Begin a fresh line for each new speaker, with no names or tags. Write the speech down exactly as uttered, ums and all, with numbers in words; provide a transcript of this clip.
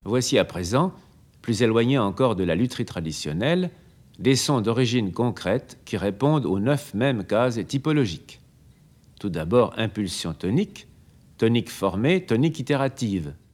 Voici à présent, plus éloignés encore de la lutherie traditionnelle, des sons d'origine concrète qui répondent aux neuf mêmes cases typologiques. Tout d'abord, impulsion tonique, tonique formée, tonique itérative.